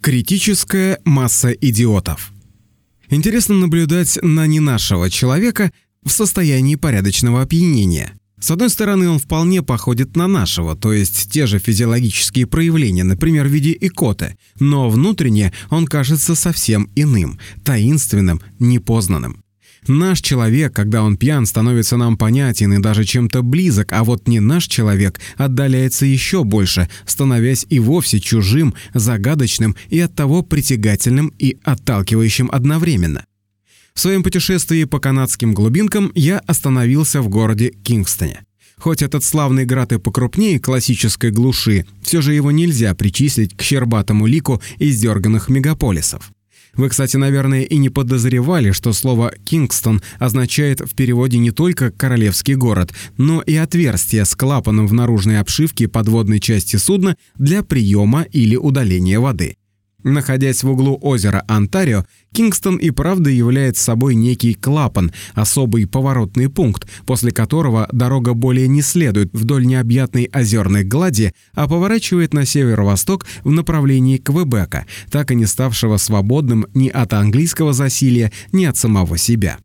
Критическая масса идиотов. Интересно наблюдать на ненашего человека в состоянии порядочного опьянения. С одной стороны, он вполне походит на нашего, то есть те же физиологические проявления, например, в виде икоты, но внутренне он кажется совсем иным, таинственным, непознанным. Наш человек, когда он пьян, становится нам понятен и даже чем-то близок, а вот не наш человек отдаляется еще больше, становясь и вовсе чужим, загадочным и оттого притягательным и отталкивающим одновременно. В своем путешествии по канадским глубинкам я остановился в городе Кингстоне. Хоть этот славный град и покрупнее классической глуши, все же его нельзя причислить к щербатому лику издерганных мегаполисов. Вы, кстати, наверное, и не подозревали, что слово «Кингстон» означает в переводе не только «королевский город», но и отверстие с клапаном в наружной обшивке подводной части судна для приема или удаления воды. Находясь в углу озера Онтарио, Кингстон и правда является собой некий клапан, особый поворотный пункт, после которого дорога более не следует вдоль необъятной озерной глади, а поворачивает на северо-восток в направлении Квебека, так и не ставшего свободным ни от английского засилья, ни от самого себя.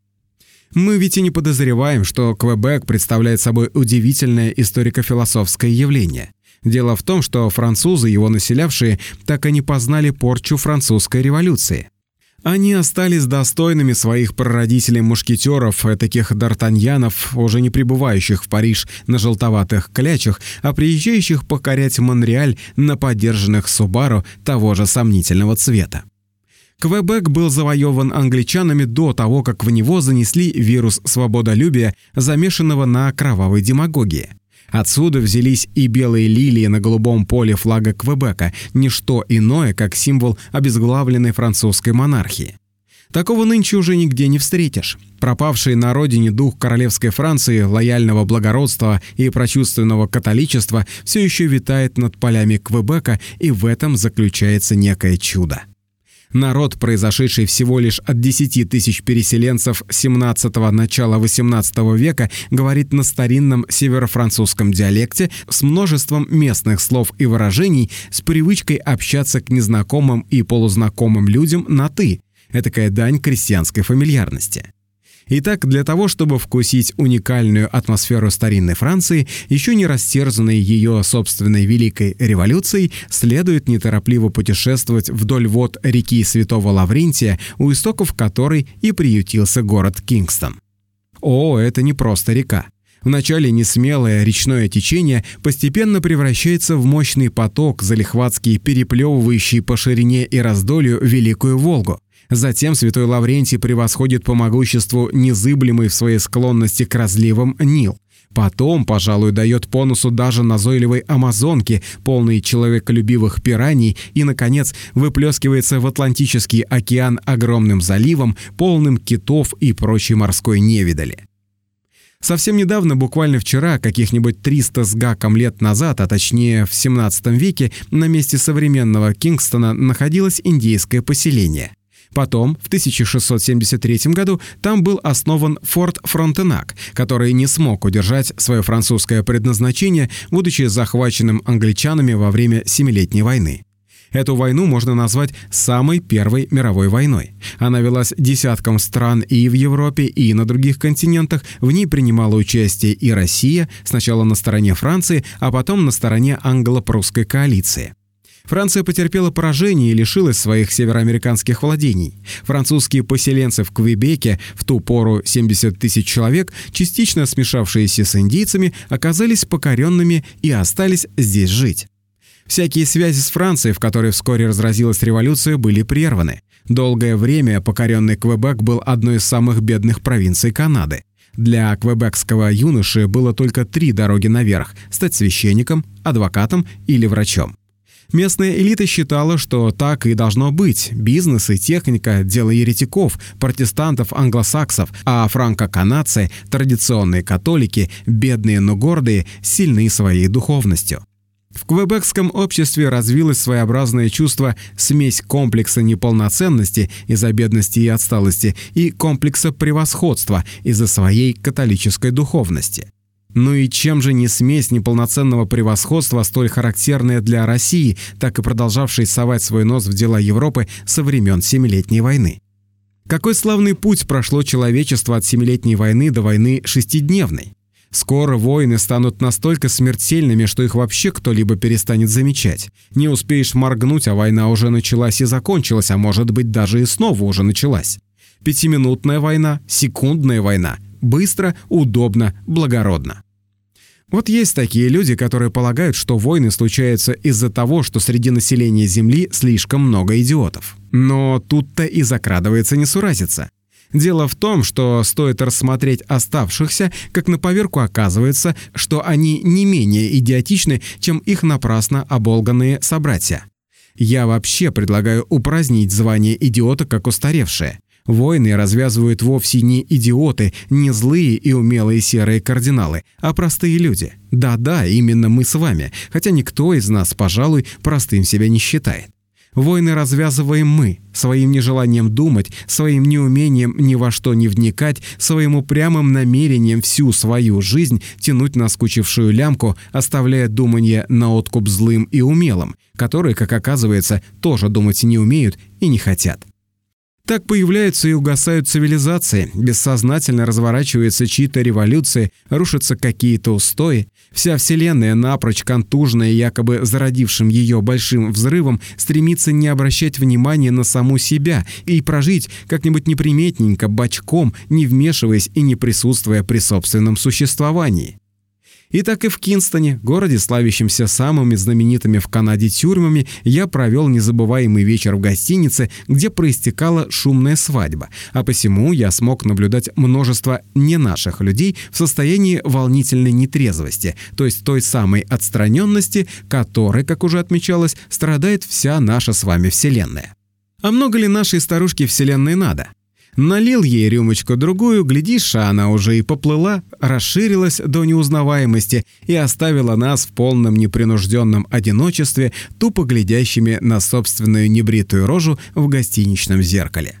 Мы ведь и не подозреваем, что Квебек представляет собой удивительное историко-философское явление. Дело в том, что французы, его населявшие, так и не познали порчу французской революции. Они остались достойными своих прародителей-мушкетеров, таких д'Артаньянов, уже не прибывающих в Париж на желтоватых клячах, а приезжающих покорять Монреаль на подержанных Субару того же сомнительного цвета. Квебек был завоеван англичанами до того, как в него занесли вирус свободолюбия, замешанного на кровавой демагогии. Отсюда взялись и белые лилии на голубом поле флага Квебека, ничто иное, как символ обезглавленной французской монархии. Такого нынче уже нигде не встретишь. Пропавший на родине дух королевской Франции, лояльного благородства и прочувственного католичества все еще витает над полями Квебека, и в этом заключается некое чудо. Народ, произошедший всего лишь от 10 тысяч переселенцев 17-го, начала 18 века, говорит на старинном северофранцузском диалекте с множеством местных слов и выражений, с привычкой общаться к незнакомым и полузнакомым людям на «ты». Этакая дань крестьянской фамильярности. Итак, для того, чтобы вкусить уникальную атмосферу старинной Франции, еще не растерзанной ее собственной Великой революцией, следует неторопливо путешествовать вдоль вод реки Святого Лаврентия, у истоков которой и приютился город Кингстон. О, это не просто река. Вначале несмелое речное течение постепенно превращается в мощный поток, залихватски переплевывающий по ширине и раздолью Великую Волгу. Затем Святой Лаврентий превосходит по могуществу незыблемый в своей склонности к разливам Нил. Потом, пожалуй, дает по носу даже назойливой Амазонке, полной человеколюбивых пираний, и, наконец, выплескивается в Атлантический океан огромным заливом, полным китов и прочей морской невидали. Совсем недавно, буквально вчера, каких-нибудь 300 с гаком лет назад, а точнее в 17 веке, на месте современного Кингстона находилось индейское поселение. Потом, в 1673 году, там был основан форт Фронтенак, который не смог удержать свое французское предназначение, будучи захваченным англичанами во время Семилетней войны. Эту войну можно назвать самой первой мировой войной. Она велась десятком стран и в Европе, и на других континентах. В ней принимала участие и Россия, сначала на стороне Франции, а потом на стороне англо-прусской коалиции. Франция потерпела поражение и лишилась своих североамериканских владений. Французские поселенцы в Квебеке, в ту пору 70 тысяч человек, частично смешавшиеся с индейцами, оказались покоренными и остались здесь жить. Всякие связи с Францией, в которой вскоре разразилась революция, были прерваны. Долгое время покоренный Квебек был одной из самых бедных провинций Канады. Для квебекского юноши было только 3 дороги наверх – стать священником, адвокатом или врачом. Местная элита считала, что так и должно быть. Бизнес и техника – дело еретиков, протестантов-англосаксов, а франко-канадцы, традиционные католики, бедные, но гордые, сильны своей духовностью. В квебекском обществе развилось своеобразное чувство смесь комплекса неполноценности из-за бедности и отсталости и комплекса превосходства из-за своей католической духовности. Ну и чем же не смесь неполноценного превосходства, столь характерная для России, так и продолжавшей совать свой нос в дела Европы со времен Семилетней войны? Какой славный путь прошло человечество от Семилетней войны до войны шестидневной? Скоро войны станут настолько смертельными, что их вообще кто-либо перестанет замечать. Не успеешь моргнуть, а война уже началась и закончилась, а может быть даже и снова уже началась. Пятиминутная война, секундная война. Быстро, удобно, благородно. Вот есть такие люди, которые полагают, что войны случаются из-за того, что среди населения Земли слишком много идиотов. Но тут-то и закрадывается несуразица. Дело в том, что стоит рассмотреть оставшихся, как на поверку оказывается, что они не менее идиотичны, чем их напрасно оболганные собратья. Я вообще предлагаю упразднить звание идиота как устаревшее. Войны развязывают вовсе не идиоты, не злые и умелые серые кардиналы, а простые люди. Да-да, именно мы с вами, хотя никто из нас, пожалуй, простым себя не считает. Войны развязываем мы, своим нежеланием думать, своим неумением ни во что не вникать, своим упрямым намерением всю свою жизнь тянуть наскучившую лямку, оставляя думание на откуп злым и умелым, которые, как оказывается, тоже думать не умеют и не хотят. Так появляются и угасают цивилизации, бессознательно разворачиваются чьи-то революции, рушатся какие-то устои. Вся Вселенная, напрочь контужная якобы зародившим ее большим взрывом, стремится не обращать внимания на саму себя и прожить как-нибудь неприметненько, бочком, не вмешиваясь и не присутствуя при собственном существовании. И так и в Кинстоне, городе, славящемся самыми знаменитыми в Канаде тюрьмами, я провел незабываемый вечер в гостинице, где проистекала шумная свадьба, а посему я смог наблюдать множество не наших людей в состоянии волнительной нетрезвости, то есть той самой отстраненности, которой, как уже отмечалось, страдает вся наша с вами Вселенная. А много ли нашей старушке Вселенной надо? Налил ей рюмочку-другую, глядишь, а она уже и поплыла, расширилась до неузнаваемости и оставила нас в полном непринужденном одиночестве, тупо глядящими на собственную небритую рожу в гостиничном зеркале.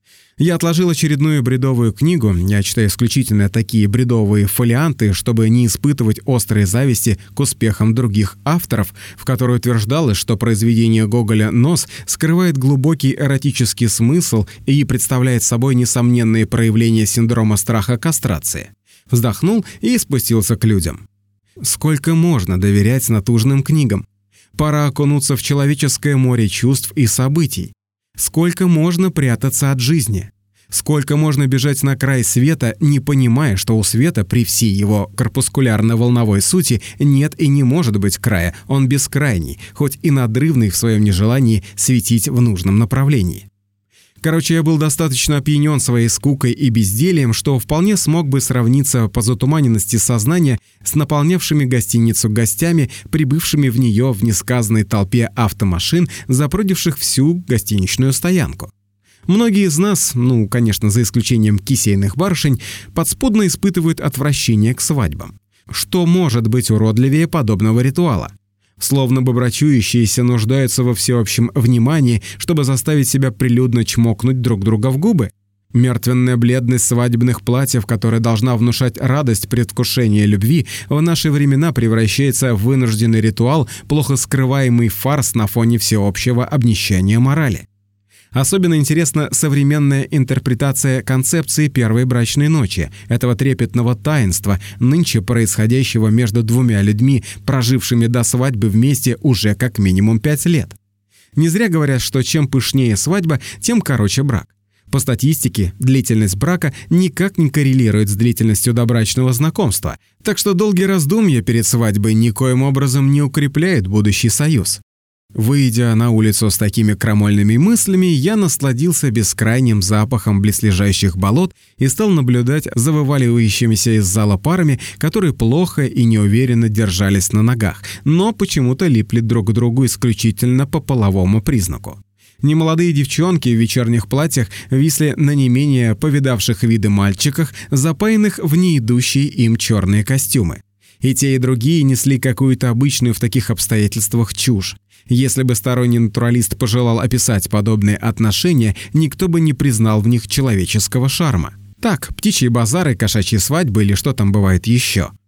Я отложил очередную бредовую книгу, я читаю исключительно такие бредовые фолианты, чтобы не испытывать острой зависти к успехам других авторов, в которой утверждалось, что произведение Гоголя «Нос» скрывает глубокий эротический смысл и представляет собой несомненные проявления синдрома страха кастрации. Вздохнул и спустился к людям. Сколько можно доверять натужным книгам? Пора окунуться в человеческое море чувств и событий. Сколько можно прятаться от жизни? Сколько можно бежать на край света, не понимая, что у света при всей его корпускулярно-волновой сути нет и не может быть края, он бескрайний, хоть и надрывный в своем нежелании светить в нужном направлении. Короче, я был достаточно опьянен своей скукой и бездельем, что вполне смог бы сравниться по затуманенности сознания с наполнявшими гостиницу гостями, прибывшими в нее в несказанной толпе автомашин, запрудивших всю гостиничную стоянку. Многие из нас, конечно, за исключением кисейных барышень, подспудно испытывают отвращение к свадьбам. Что может быть уродливее подобного ритуала? Словно бы брачующиеся нуждаются во всеобщем внимании, чтобы заставить себя прилюдно чмокнуть друг друга в губы. Мертвенная бледность свадебных платьев, которая должна внушать радость предвкушения любви, в наши времена превращается в вынужденный ритуал, плохо скрываемый фарс на фоне всеобщего обнищания морали. Особенно интересна современная интерпретация концепции первой брачной ночи, этого трепетного таинства, нынче происходящего между двумя людьми, прожившими до свадьбы вместе уже как минимум 5 лет. Не зря говорят, что чем пышнее свадьба, тем короче брак. По статистике, длительность брака никак не коррелирует с длительностью добрачного знакомства, так что долгие раздумья перед свадьбой никоим образом не укрепляют будущий союз. Выйдя на улицу с такими крамольными мыслями, я насладился бескрайним запахом близлежащих болот и стал наблюдать за вываливающимися из зала парами, которые плохо и неуверенно держались на ногах, но почему-то липли друг к другу исключительно по половому признаку. Немолодые девчонки в вечерних платьях висли на не менее повидавших виды мальчиках, запаянных в неидущие им черные костюмы. И те, и другие несли какую-то обычную в таких обстоятельствах чушь. Если бы сторонний натуралист пожелал описать подобные отношения, никто бы не признал в них человеческого шарма. Так, птичьи базары, кошачьи свадьбы или что там бывает еще.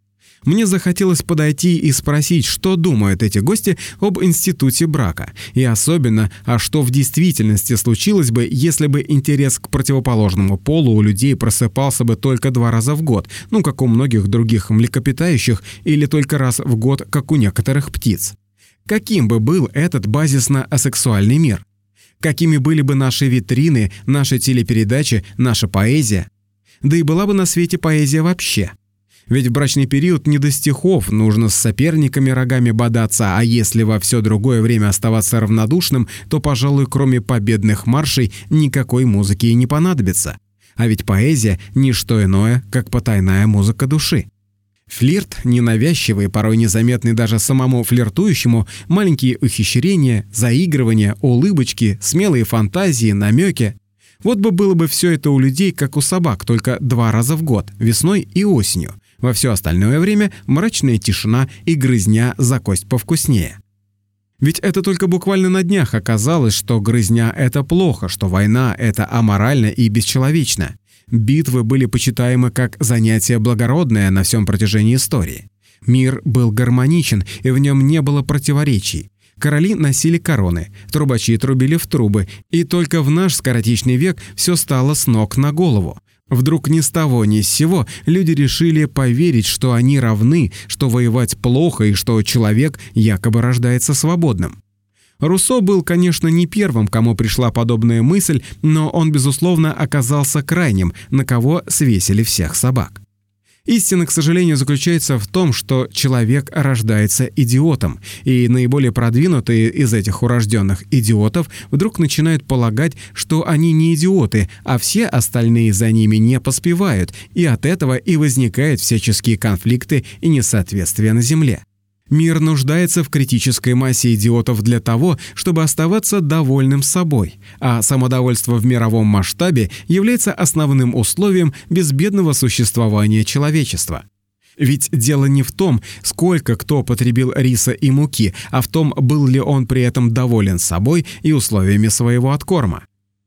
Мне захотелось подойти и спросить, что думают эти гости об институте брака, и особенно, а что в действительности случилось бы, если бы интерес к противоположному полу у людей просыпался бы только 2 раза в год, как у многих других млекопитающих, или только раз в год, как у некоторых птиц. Каким бы был этот базисно-асексуальный мир? Какими были бы наши витрины, наши телепередачи, наша поэзия? Да и была бы на свете поэзия вообще. Ведь в брачный период не до стихов, нужно с соперниками рогами бодаться, а если во все другое время оставаться равнодушным, то, пожалуй, кроме победных маршей, никакой музыки и не понадобится. А ведь поэзия – не что иное, как потайная музыка души. Флирт, ненавязчивый, порой незаметный даже самому флиртующему, маленькие ухищрения, заигрывания, улыбочки, смелые фантазии, намеки. Вот бы было бы все это у людей, как у собак, только 2 раза в год, весной и осенью. Во все остальное время мрачная тишина и грызня за кость повкуснее. Ведь это только буквально на днях оказалось, что грызня – это плохо, что война – это аморально и бесчеловечно. Битвы были почитаемы как занятие благородное на всем протяжении истории. Мир был гармоничен, и в нем не было противоречий. Короли носили короны, трубачи трубили в трубы, и только в наш скоротечный век все стало с ног на голову. Вдруг ни с того ни с сего люди решили поверить, что они равны, что воевать плохо и что человек якобы рождается свободным. Руссо был, конечно, не первым, кому пришла подобная мысль, но он, безусловно, оказался крайним, на кого свесили всех собак. Истина, к сожалению, заключается в том, что человек рождается идиотом, и наиболее продвинутые из этих урожденных идиотов вдруг начинают полагать, что они не идиоты, а все остальные за ними не поспевают, и от этого и возникают всяческие конфликты и несоответствия на Земле. Мир нуждается в критической массе идиотов для того, чтобы оставаться довольным собой, а самодовольство в мировом масштабе является основным условием безбедного существования человечества. Ведь дело не в том, сколько кто потребил риса и муки, а в том, был ли он при этом доволен собой и условиями своего откорма.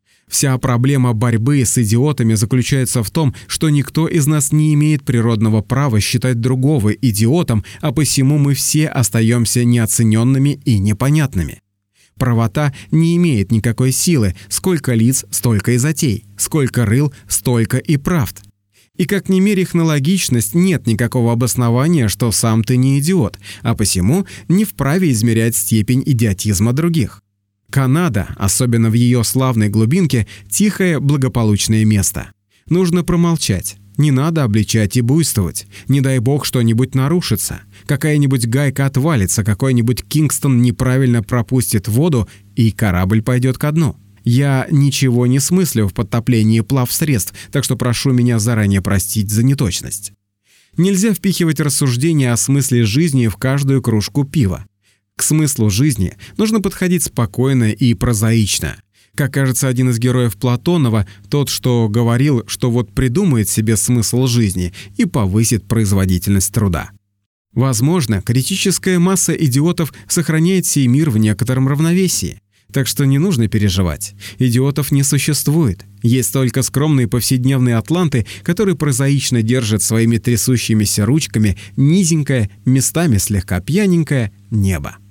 Вся проблема борьбы с идиотами заключается в том, что никто из нас не имеет природного права считать другого идиотом, а посему мы все остаемся неоцененными и непонятными. Правота не имеет никакой силы, сколько лиц, столько и затей, сколько рыл, столько и правд. И как ни мерь их на логичность, нет никакого обоснования, что сам ты не идиот, а посему не вправе измерять степень идиотизма других. Канада, особенно в ее славной глубинке, тихое, благополучное место. Нужно промолчать, не надо обличать и буйствовать. Не дай бог что-нибудь нарушится. Какая-нибудь гайка отвалится, какой-нибудь Кингстон неправильно пропустит воду, и корабль пойдет ко дну. Я ничего не смыслю в подтоплении плавсредств, так что прошу меня заранее простить за неточность. Нельзя впихивать рассуждения о смысле жизни в каждую кружку пива. К смыслу жизни нужно подходить спокойно и прозаично. Как кажется, один из героев Платонова, тот, что говорил, что вот придумает себе смысл жизни и повысит производительность труда. Возможно, критическая масса идиотов сохраняет сей мир в некотором равновесии. Так что не нужно переживать. Идиотов не существует. Есть только скромные повседневные атланты, которые прозаично держат своими трясущимися ручками низенькое, местами слегка пьяненькое небо.